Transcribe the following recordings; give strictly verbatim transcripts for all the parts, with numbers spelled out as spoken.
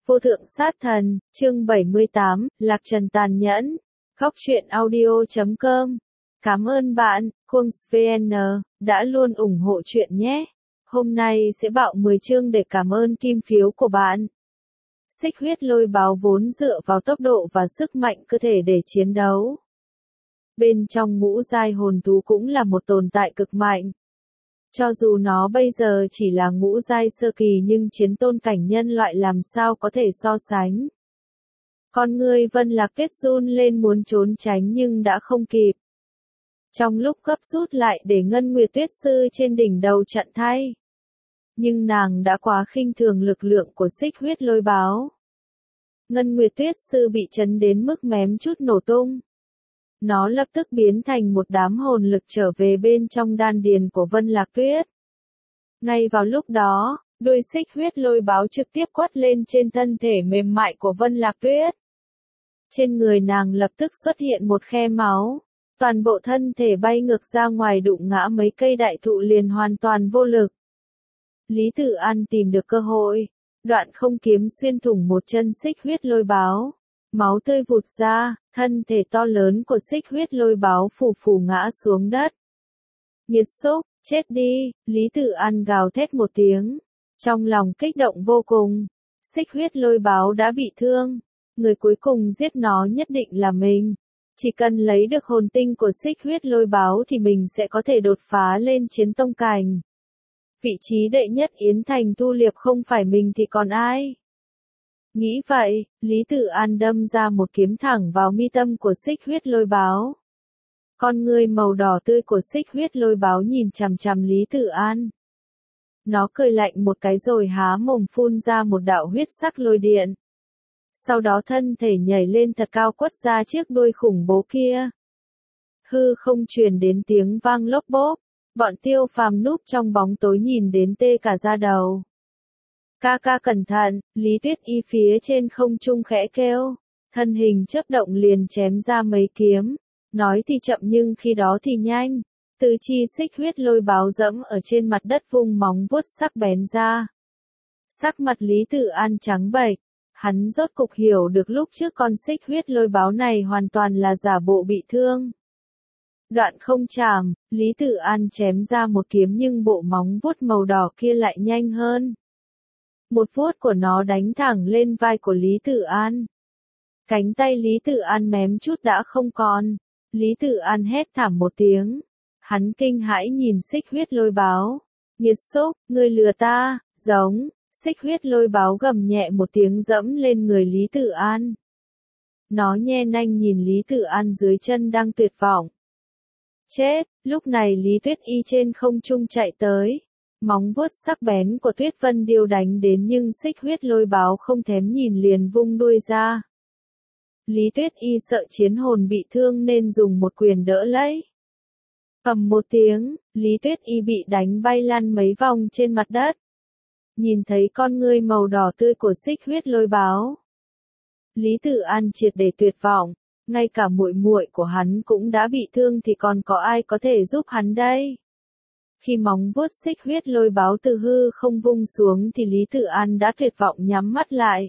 Vô thượng sát thần, chương bảy mươi tám, Lạc Trần tàn nhẫn. Góc truyện audio chấm com. Cảm ơn bạn, Kunzvn, đã luôn ủng hộ chuyện nhé. Hôm nay sẽ bạo mười chương để cảm ơn kim phiếu của bạn. Xích huyết lôi báo vốn dựa vào tốc độ và sức mạnh cơ thể để chiến đấu. Bên trong ngũ giai hồn thú cũng là một tồn tại cực mạnh. Cho dù nó bây giờ chỉ là ngũ giai sơ kỳ nhưng chiến tôn cảnh nhân loại làm sao có thể so sánh. Con người Vân Lạc Tuyết run lên muốn trốn tránh nhưng đã không kịp. Trong lúc gấp rút lại để Ngân Nguyệt Tuyết Sư trên đỉnh đầu chặn thay. Nhưng nàng đã quá khinh thường lực lượng của xích huyết lôi báo. Ngân Nguyệt Tuyết Sư bị chấn đến mức mém chút nổ tung. Nó lập tức biến thành một đám hồn lực trở về bên trong đan điền của Vân Lạc Tuyết. Ngay vào lúc đó, đuôi xích huyết lôi báo trực tiếp quất lên trên thân thể mềm mại của Vân Lạc Tuyết. Trên người nàng lập tức xuất hiện một khe máu. Toàn bộ thân thể bay ngược ra ngoài đụng ngã mấy cây đại thụ liền hoàn toàn vô lực. Lý Tử An tìm được cơ hội. Đoạn không kiếm xuyên thủng một chân xích huyết lôi báo. Máu tươi vụt ra, thân thể to lớn của xích huyết lôi báo phù phù ngã xuống đất. Nghiệt xúc, chết đi, Lý Tử An gào thét một tiếng. Trong lòng kích động vô cùng, xích huyết lôi báo đã bị thương. Người cuối cùng giết nó nhất định là mình. Chỉ cần lấy được hồn tinh của xích huyết lôi báo thì mình sẽ có thể đột phá lên chiến tông cảnh. Vị trí đệ nhất Yến Thành Thu Liệp không phải mình thì còn ai? Nghĩ vậy, Lý Tử An đâm ra một kiếm thẳng vào mi tâm của xích huyết lôi báo. Con người màu đỏ tươi của xích huyết lôi báo nhìn chằm chằm Lý Tử An. Nó cười lạnh một cái rồi há mồm phun ra một đạo huyết sắc lôi điện. Sau đó thân thể nhảy lên thật cao quất ra chiếc đuôi khủng bố kia. Hư không truyền đến tiếng vang lốp bốp, bọn Tiêu Phàm núp trong bóng tối nhìn đến tê cả da đầu. Ca ca cẩn thận, Lý Tuyết Y phía trên không trung khẽ kêu, thân hình chớp động liền chém ra mấy kiếm, nói thì chậm nhưng khi đó thì nhanh, tứ chi xích huyết lôi báo dẫm ở trên mặt đất vung móng vuốt sắc bén ra. Sắc mặt Lý Tử An trắng bệch, hắn rốt cục hiểu được lúc trước con xích huyết lôi báo này hoàn toàn là giả bộ bị thương. Đoạn không chạm, Lý Tử An chém ra một kiếm nhưng bộ móng vuốt màu đỏ kia lại nhanh hơn. Một vuốt của nó đánh thẳng lên vai của Lý Tử An. Cánh tay Lý Tử An mém chút đã không còn. Lý Tử An hét thảm một tiếng. Hắn kinh hãi nhìn xích huyết lôi báo. Nghiệt xúc, ngươi lừa ta, giống. Xích huyết lôi báo gầm nhẹ một tiếng dẫm lên người Lý Tử An. Nó nhe nanh nhìn Lý Tử An dưới chân đang tuyệt vọng. Chết, lúc này Lý Tuyết Y trên không trung chạy tới. Móng vuốt sắc bén của Tuyết Vân Điêu đánh đến nhưng xích huyết lôi báo không thèm nhìn liền vung đuôi ra. Lý Tuyết Y sợ chiến hồn bị thương nên dùng một quyền đỡ lấy. Ầm một tiếng, Lý Tuyết Y bị đánh bay lăn mấy vòng trên mặt đất. Nhìn thấy con ngươi màu đỏ tươi của xích huyết lôi báo. Lý Tử An triệt để tuyệt vọng, ngay cả muội muội của hắn cũng đã bị thương thì còn có ai có thể giúp hắn đây? Khi móng vuốt xích huyết lôi báo từ hư không vung xuống thì Lý Tử An đã tuyệt vọng nhắm mắt lại.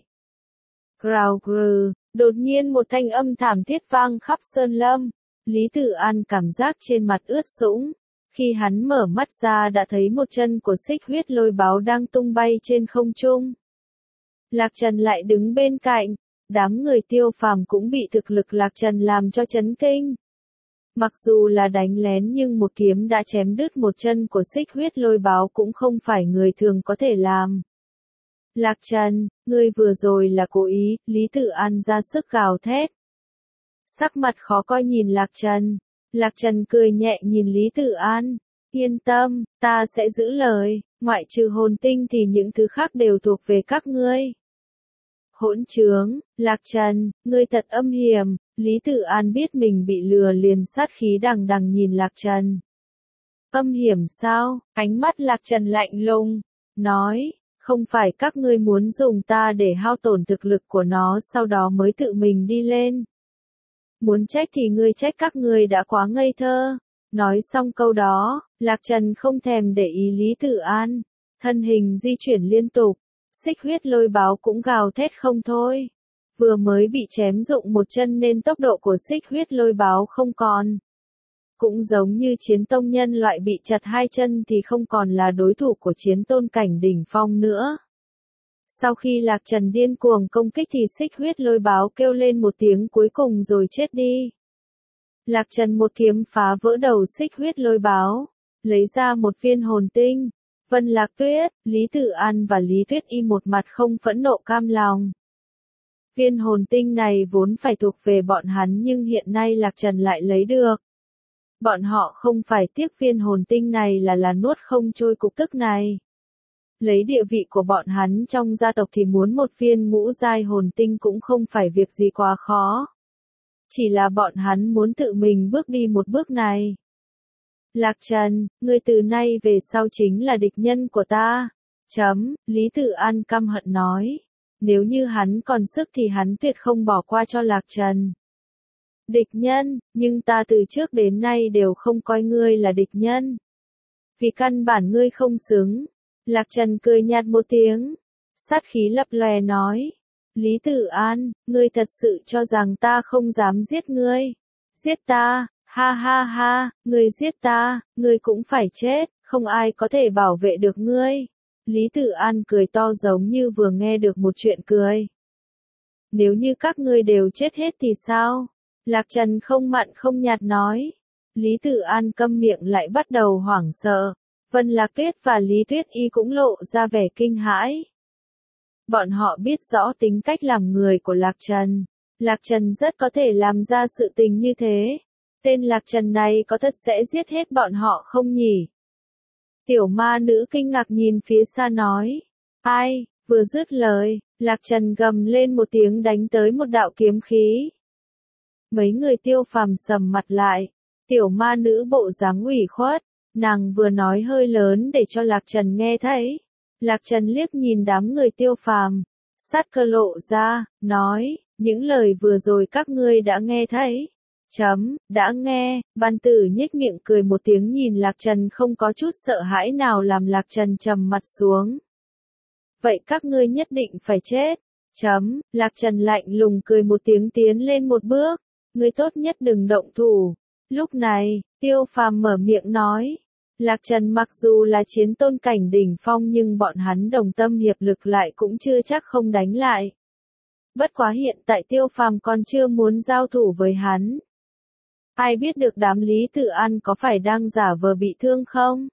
Grào grừ, đột nhiên một thanh âm thảm thiết vang khắp sơn lâm. Lý Tử An cảm giác trên mặt ướt sũng. Khi hắn mở mắt ra đã thấy một chân của xích huyết lôi báo đang tung bay trên không trung. Lạc Trần lại đứng bên cạnh. Đám người Tiêu Phàm cũng bị thực lực Lạc Trần làm cho chấn kinh. Mặc dù là đánh lén nhưng một kiếm đã chém đứt một chân của xích huyết lôi báo cũng không phải người thường có thể làm. Lạc Trần, ngươi vừa rồi là cố ý, Lý Tử An ra sức gào thét. Sắc mặt khó coi nhìn Lạc Trần. Lạc Trần cười nhẹ nhìn Lý Tử An. Yên tâm, ta sẽ giữ lời, ngoại trừ hồn tinh thì những thứ khác đều thuộc về các ngươi. Hỗn trướng, Lạc Trần, ngươi thật âm hiểm. Lý Tử An biết mình bị lừa liền sát khí đằng đằng nhìn Lạc Trần. Âm hiểm sao? Ánh mắt Lạc Trần lạnh lùng, nói, không phải các ngươi muốn dùng ta để hao tổn thực lực của nó sau đó mới tự mình đi lên. Muốn trách thì ngươi trách các ngươi đã quá ngây thơ. Nói xong câu đó, Lạc Trần không thèm để ý Lý Tử An. Thân hình di chuyển liên tục. Xích huyết lôi báo cũng gào thét không thôi. Vừa mới bị chém rụng một chân nên tốc độ của xích huyết lôi báo không còn. Cũng giống như chiến tông nhân loại bị chặt hai chân thì không còn là đối thủ của chiến tôn cảnh đỉnh phong nữa. Sau khi Lạc Trần điên cuồng công kích thì xích huyết lôi báo kêu lên một tiếng cuối cùng rồi chết đi. Lạc Trần một kiếm phá vỡ đầu xích huyết lôi báo, lấy ra một viên hồn tinh. Vân Lạc Tuyết, Lý Tử An và Lý Tuyết Y một mặt không phẫn nộ cam lòng. Viên hồn tinh này vốn phải thuộc về bọn hắn nhưng hiện nay Lạc Trần lại lấy được. Bọn họ không phải tiếc viên hồn tinh này là là nuốt không trôi cục tức này. Lấy địa vị của bọn hắn trong gia tộc thì muốn một viên ngũ giai hồn tinh cũng không phải việc gì quá khó. Chỉ là bọn hắn muốn tự mình bước đi một bước này. Lạc Trần, ngươi từ nay về sau chính là địch nhân của ta. Chấm, Lý Tử An căm hận nói. Nếu như hắn còn sức thì hắn tuyệt không bỏ qua cho Lạc Trần. Địch nhân, nhưng ta từ trước đến nay đều không coi ngươi là địch nhân. Vì căn bản ngươi không xứng. Lạc Trần cười nhạt một tiếng. Sát khí lập lòe nói. Lý Tử An, ngươi thật sự cho rằng ta không dám giết ngươi. Giết ta, ha ha ha, ngươi giết ta, ngươi cũng phải chết, không ai có thể bảo vệ được ngươi. Lý Tử An cười to giống như vừa nghe được một chuyện cười. Nếu như các ngươi đều chết hết thì sao? Lạc Trần không mặn không nhạt nói. Lý Tử An câm miệng lại bắt đầu hoảng sợ. Vân Lạc Tuyết và Lý Tuyết Y cũng lộ ra vẻ kinh hãi. Bọn họ biết rõ tính cách làm người của Lạc Trần. Lạc Trần rất có thể làm ra sự tình như thế. Tên Lạc Trần này có thật sẽ giết hết bọn họ không nhỉ? Tiểu ma nữ kinh ngạc nhìn phía xa nói. Ai, vừa dứt lời, Lạc Trần gầm lên một tiếng đánh tới một đạo kiếm khí. Mấy người Tiêu Phàm sầm mặt lại. Tiểu ma nữ bộ dáng ủy khuất. Nàng vừa nói hơi lớn để cho Lạc Trần nghe thấy. Lạc Trần liếc nhìn đám người Tiêu Phàm, sát cơ lộ ra, nói, những lời vừa rồi các ngươi đã nghe thấy. Chấm, đã nghe, Ban Tử nhếch miệng cười một tiếng nhìn Lạc Trần không có chút sợ hãi nào làm Lạc Trần trầm mặt xuống. Vậy các ngươi nhất định phải chết. Chấm, Lạc Trần lạnh lùng cười một tiếng tiến lên một bước. Ngươi tốt nhất đừng động thủ. Lúc này, Tiêu Phàm mở miệng nói. Lạc Trần mặc dù là chiến tôn cảnh đỉnh phong nhưng bọn hắn đồng tâm hiệp lực lại cũng chưa chắc không đánh lại. Bất quá hiện tại Tiêu Phàm còn chưa muốn giao thủ với hắn. Ai biết được đám Lý Tử An có phải đang giả vờ bị thương không?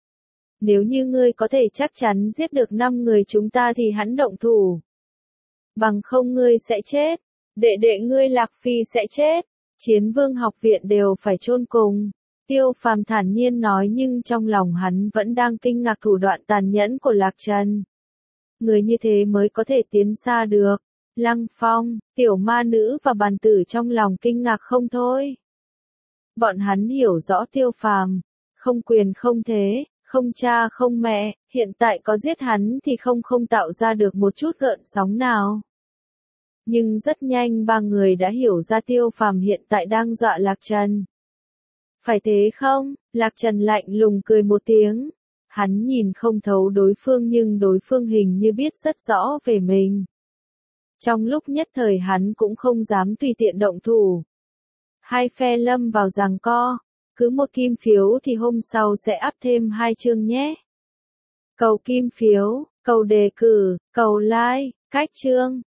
Nếu như ngươi có thể chắc chắn giết được năm người chúng ta thì hắn động thủ. Bằng không ngươi sẽ chết. Đệ đệ ngươi Lạc Phi sẽ chết. Chiến Vương học viện đều phải chôn cùng. Tiêu Phàm thản nhiên nói nhưng trong lòng hắn vẫn đang kinh ngạc thủ đoạn tàn nhẫn của Lạc Trần. Người như thế mới có thể tiến xa được. Lăng Phong, tiểu ma nữ và Bàn Tử trong lòng kinh ngạc không thôi. Bọn hắn hiểu rõ Tiêu Phàm, không quyền không thế, không cha không mẹ, hiện tại có giết hắn thì không không tạo ra được một chút gợn sóng nào. Nhưng rất nhanh ba người đã hiểu ra Tiêu Phàm hiện tại đang dọa Lạc Trần. Phải thế không? Lạc Trần lạnh lùng cười một tiếng. Hắn nhìn không thấu đối phương nhưng đối phương hình như biết rất rõ về mình. Trong lúc nhất thời hắn cũng không dám tùy tiện động thủ. Hai phe lâm vào giằng co. Cứ một kim phiếu thì hôm sau sẽ up thêm hai chương nhé. Cầu kim phiếu, cầu đề cử, cầu like, cách chương.